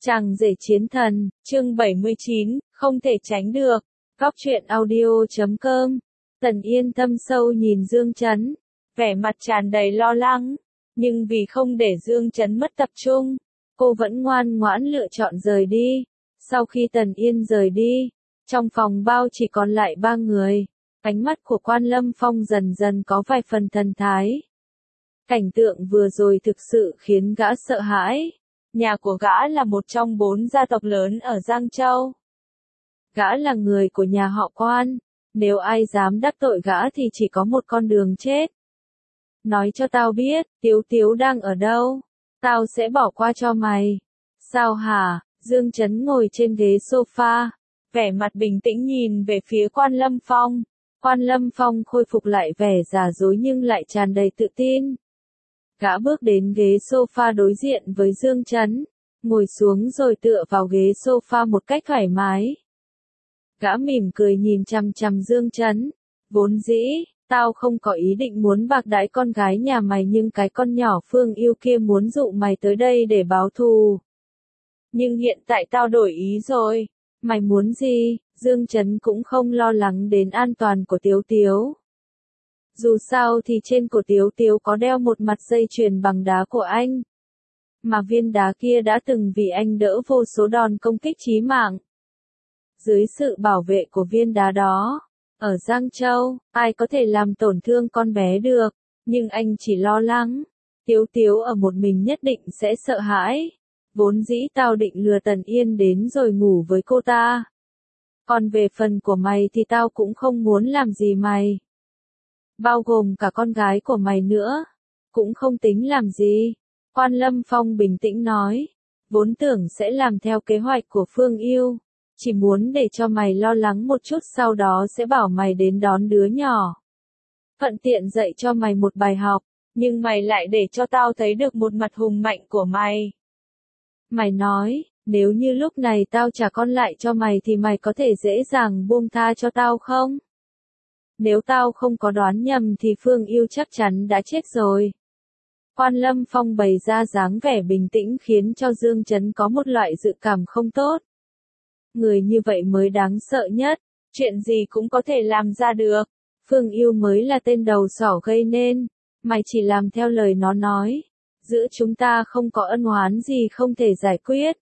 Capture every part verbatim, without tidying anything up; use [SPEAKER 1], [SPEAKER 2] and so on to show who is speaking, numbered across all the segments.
[SPEAKER 1] Chàng rể chiến thần, chương bảy mươi chín, không thể tránh được. Góc truyện audio chấm com. Tần Yên thâm sâu nhìn Dương Chấn, vẻ mặt tràn đầy lo lắng, nhưng vì không để Dương Chấn mất tập trung, cô vẫn ngoan ngoãn lựa chọn rời đi. Sau khi Tần Yên rời đi, trong phòng bao chỉ còn lại ba người, ánh mắt của Quan Lâm Phong dần dần có vài phần thần thái. Cảnh tượng vừa rồi thực sự khiến gã sợ hãi. Nhà của gã là một trong bốn gia tộc lớn ở Giang Châu. Gã là người của nhà họ Quan, nếu ai dám đắc tội gã thì chỉ có một con đường chết. Nói cho tao biết, Tiếu Tiếu đang ở đâu, tao sẽ bỏ qua cho mày. Sao hả? Dương Chấn ngồi trên ghế sofa, vẻ mặt bình tĩnh nhìn về phía Quan Lâm Phong. Quan Lâm Phong khôi phục lại vẻ giả dối nhưng lại tràn đầy tự tin. Gã bước đến ghế sofa đối diện với Dương Chấn, ngồi xuống rồi tựa vào ghế sofa một cách thoải mái. Gã mỉm cười nhìn chằm chằm Dương Chấn, vốn dĩ, tao không có ý định muốn bạc đãi con gái nhà mày nhưng cái con nhỏ Phương Yêu kia muốn dụ mày tới đây để báo thù. Nhưng hiện tại tao đổi ý rồi, mày muốn gì? Dương Chấn cũng không lo lắng đến an toàn của Tiếu Tiếu. Dù sao thì trên cổ Tiếu Tiếu có đeo một mặt dây chuyền bằng đá của anh. Mà viên đá kia đã từng vì anh đỡ vô số đòn công kích chí mạng. Dưới sự bảo vệ của viên đá đó, ở Giang Châu, ai có thể làm tổn thương con bé được, nhưng anh chỉ lo lắng. Tiếu Tiếu ở một mình nhất định sẽ sợ hãi. Vốn dĩ tao định lừa Tần Yên đến rồi ngủ với cô ta. Còn về phần của mày thì tao cũng không muốn làm gì mày. Bao gồm cả con gái của mày nữa, cũng không tính làm gì. Quan Lâm Phong bình tĩnh nói, vốn tưởng sẽ làm theo kế hoạch của Phương Yêu, chỉ muốn để cho mày lo lắng một chút sau đó sẽ bảo mày đến đón đứa nhỏ. Thuận tiện dạy cho mày một bài học, nhưng mày lại để cho tao thấy được một mặt hùng mạnh của mày. Mày nói, nếu như lúc này tao trả con lại cho mày thì mày có thể dễ dàng buông tha cho tao không? Nếu tao không có đoán nhầm thì Phương Yêu chắc chắn đã chết rồi. Quan Lâm Phong bày ra dáng vẻ bình tĩnh khiến cho Dương Chấn có một loại dự cảm không tốt. Người như vậy mới đáng sợ nhất, chuyện gì cũng có thể làm ra được. Phương Yêu mới là tên đầu sỏ gây nên, mày chỉ làm theo lời nó nói. Giữa chúng ta không có ân oán gì không thể giải quyết.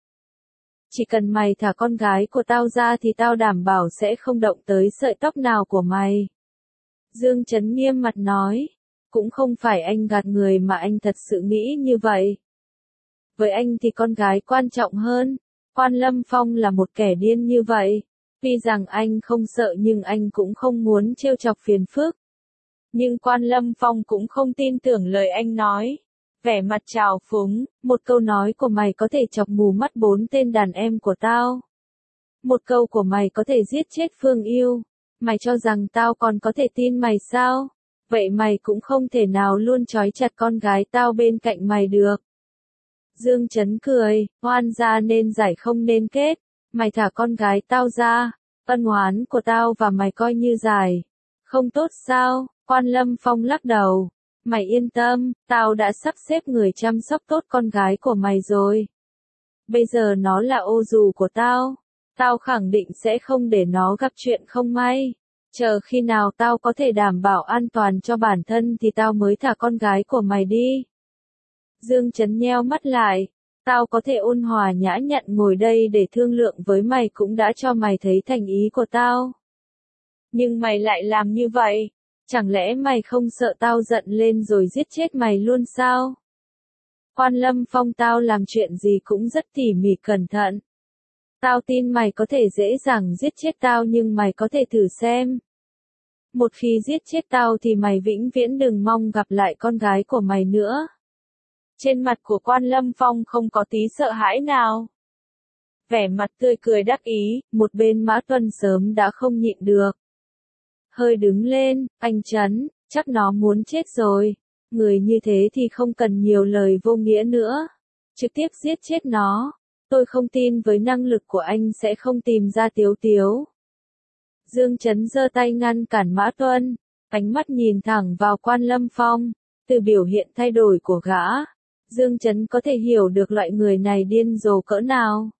[SPEAKER 1] Chỉ cần mày thả con gái của tao ra thì tao đảm bảo sẽ không động tới sợi tóc nào của mày. Dương Chấn nghiêm mặt nói, cũng không phải anh gạt người mà anh thật sự nghĩ như vậy. Với anh thì con gái quan trọng hơn. Quan Lâm Phong là một kẻ điên như vậy. Tuy rằng anh không sợ nhưng anh cũng không muốn trêu chọc phiền phức. Nhưng Quan Lâm Phong cũng không tin tưởng lời anh nói. Vẻ mặt trào phúng, một câu nói của mày có thể chọc mù mắt bốn tên đàn em của tao. Một câu của mày có thể giết chết Phương Yêu. Mày cho rằng tao còn có thể tin mày sao? Vậy mày cũng không thể nào luôn trói chặt con gái tao bên cạnh mày được. Dương Chấn cười, oan gia nên giải không nên kết. Mày thả con gái tao ra, ân oán của tao và mày coi như giải. Không tốt sao? Quan Lâm Phong lắc đầu. Mày yên tâm, tao đã sắp xếp người chăm sóc tốt con gái của mày rồi. Bây giờ nó là ô dù của tao. Tao khẳng định sẽ không để nó gặp chuyện không may. Chờ khi nào tao có thể đảm bảo an toàn cho bản thân thì tao mới thả con gái của mày đi. Dương Chấn nheo mắt lại. Tao có thể ôn hòa nhã nhặn ngồi đây để thương lượng với mày cũng đã cho mày thấy thành ý của tao. Nhưng mày lại làm như vậy. Chẳng lẽ mày không sợ tao giận lên rồi giết chết mày luôn sao? Quan Lâm Phong, tao làm chuyện gì cũng rất tỉ mỉ cẩn thận. Tao tin mày có thể dễ dàng giết chết tao nhưng mày có thể thử xem. Một khi giết chết tao thì mày vĩnh viễn đừng mong gặp lại con gái của mày nữa. Trên mặt của Quan Lâm Phong không có tí sợ hãi nào. Vẻ mặt tươi cười đắc ý, một bên Mã Tuân sớm đã không nhịn được. Hơi đứng lên, anh Chấn, chắc nó muốn chết rồi. Người như thế thì không cần nhiều lời vô nghĩa nữa. Trực tiếp giết chết nó. Tôi không tin với năng lực của anh sẽ không tìm ra Tiếu Tiếu. Dương Chấn giơ tay ngăn cản Mã Tuân, ánh mắt nhìn thẳng vào Quan Lâm Phong. Từ biểu hiện thay đổi của gã, Dương Chấn có thể hiểu được loại người này điên rồ cỡ nào.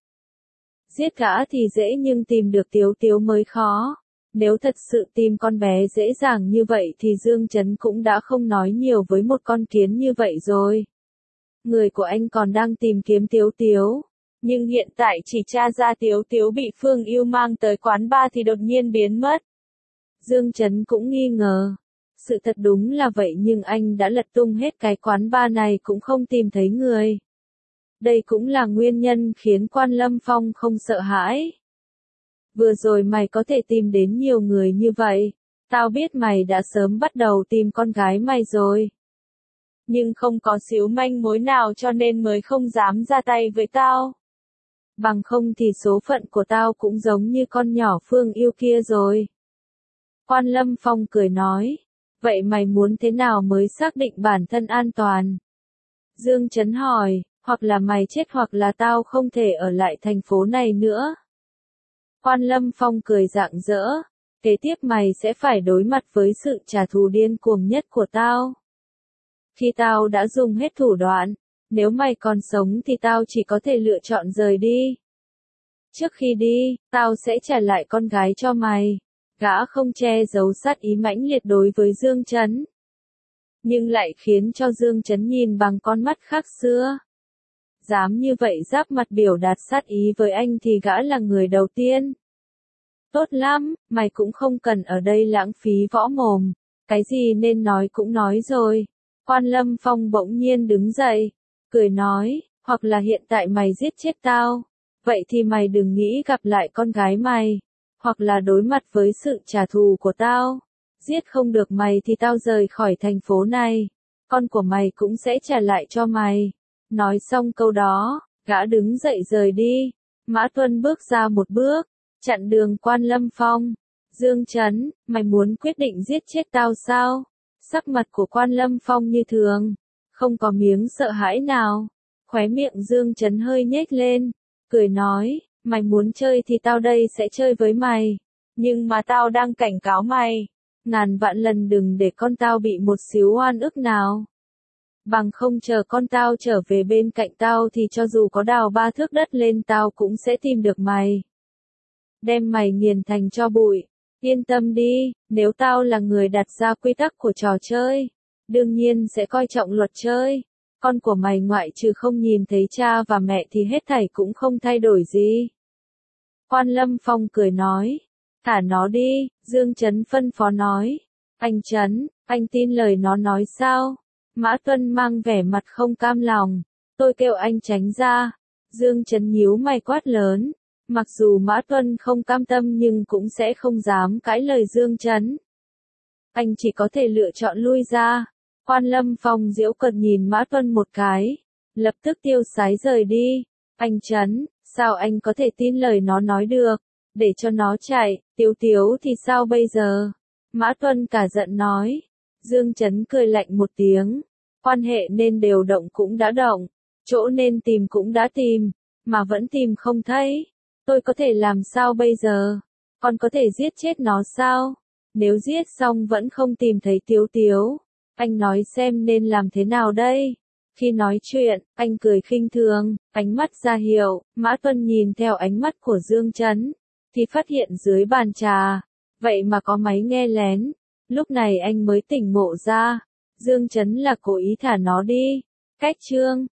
[SPEAKER 1] Giết gã thì dễ nhưng tìm được Tiếu Tiếu mới khó. Nếu thật sự tìm con bé dễ dàng như vậy thì Dương Chấn cũng đã không nói nhiều với một con kiến như vậy rồi. Người của anh còn đang tìm kiếm Tiếu Tiếu. Nhưng hiện tại chỉ tra ra Tiếu Tiếu bị Phương Yêu mang tới quán bar thì đột nhiên biến mất. Dương Chấn cũng nghi ngờ. Sự thật đúng là vậy nhưng anh đã lật tung hết cái quán bar này cũng không tìm thấy người. Đây cũng là nguyên nhân khiến Quan Lâm Phong không sợ hãi. Vừa rồi mày có thể tìm đến nhiều người như vậy. Tao biết mày đã sớm bắt đầu tìm con gái mày rồi. Nhưng không có xíu manh mối nào cho nên mới không dám ra tay với tao. Bằng không thì số phận của tao cũng giống như con nhỏ Phương Yêu kia rồi. Quan Lâm Phong cười nói. Vậy mày muốn thế nào mới xác định bản thân an toàn? Dương Chấn hỏi, hoặc là mày chết hoặc là tao không thể ở lại thành phố này nữa. Quan Lâm Phong cười rạng rỡ. Kế tiếp mày sẽ phải đối mặt với sự trả thù điên cuồng nhất của tao. Khi tao đã dùng hết thủ đoạn, nếu mày còn sống thì tao chỉ có thể lựa chọn rời đi. Trước khi đi, tao sẽ trả lại con gái cho mày. Gã không che giấu sát ý mãnh liệt đối với Dương Chấn. Nhưng lại khiến cho Dương Chấn nhìn bằng con mắt khác xưa. Dám như vậy giáp mặt biểu đạt sát ý với anh thì gã là người đầu tiên. Tốt lắm, mày cũng không cần ở đây lãng phí võ mồm. Cái gì nên nói cũng nói rồi. Quan Lâm Phong bỗng nhiên đứng dậy. Cười nói, hoặc là hiện tại mày giết chết tao. Vậy thì mày đừng nghĩ gặp lại con gái mày. Hoặc là đối mặt với sự trả thù của tao. Giết không được mày thì tao rời khỏi thành phố này. Con của mày cũng sẽ trả lại cho mày. Nói xong câu đó, gã đứng dậy rời đi. Mã Tuân bước ra một bước, chặn đường Quan Lâm Phong. Dương Chấn, mày muốn quyết định giết chết tao sao? Sắc mặt của Quan Lâm Phong như thường, không có miếng sợ hãi nào. Khóe miệng Dương Chấn hơi nhếch lên, cười nói, mày muốn chơi thì tao đây sẽ chơi với mày. Nhưng mà tao đang cảnh cáo mày, ngàn vạn lần đừng để con tao bị một xíu oan ức nào. Bằng không chờ con tao trở về bên cạnh tao thì cho dù có đào ba thước đất lên tao cũng sẽ tìm được mày. Đem mày nghiền thành tro bụi. Yên tâm đi, nếu tao là người đặt ra quy tắc của trò chơi, đương nhiên sẽ coi trọng luật chơi. Con của mày ngoại trừ không nhìn thấy cha và mẹ thì hết thảy cũng không thay đổi gì. Quan Lâm Phong cười nói, thả nó đi, Dương Chấn phân phó nói. Anh Chấn, anh tin lời nó nói sao? Mã Tuân mang vẻ mặt không cam lòng, tôi kêu anh tránh ra. Dương Chấn nhíu mày quát lớn. Mặc dù Mã Tuân không cam tâm nhưng cũng sẽ không dám cãi lời Dương Chấn. Anh chỉ có thể lựa chọn lui ra. Quan Lâm Phong giễu cợt nhìn Mã Tuân một cái, lập tức tiêu sái rời đi. Anh Chấn, sao anh có thể tin lời nó nói được? Để cho nó chạy, Tiếu Tiếu thì sao bây giờ? Mã Tuân cả giận nói. Dương Chấn cười lạnh một tiếng. Quan hệ nên đều động cũng đã động, chỗ nên tìm cũng đã tìm, mà vẫn tìm không thấy. Tôi có thể làm sao bây giờ? Còn có thể giết chết nó sao? Nếu giết xong vẫn không tìm thấy Tiếu Tiếu, anh nói xem nên làm thế nào đây? Khi nói chuyện, anh cười khinh thường, ánh mắt ra hiệu. Mã Tuân nhìn theo ánh mắt của Dương Chấn, thì phát hiện dưới bàn trà, vậy mà có máy nghe lén. Lúc này anh mới tỉnh ngộ ra, Dương Chấn là cố ý thả nó đi. Cách chương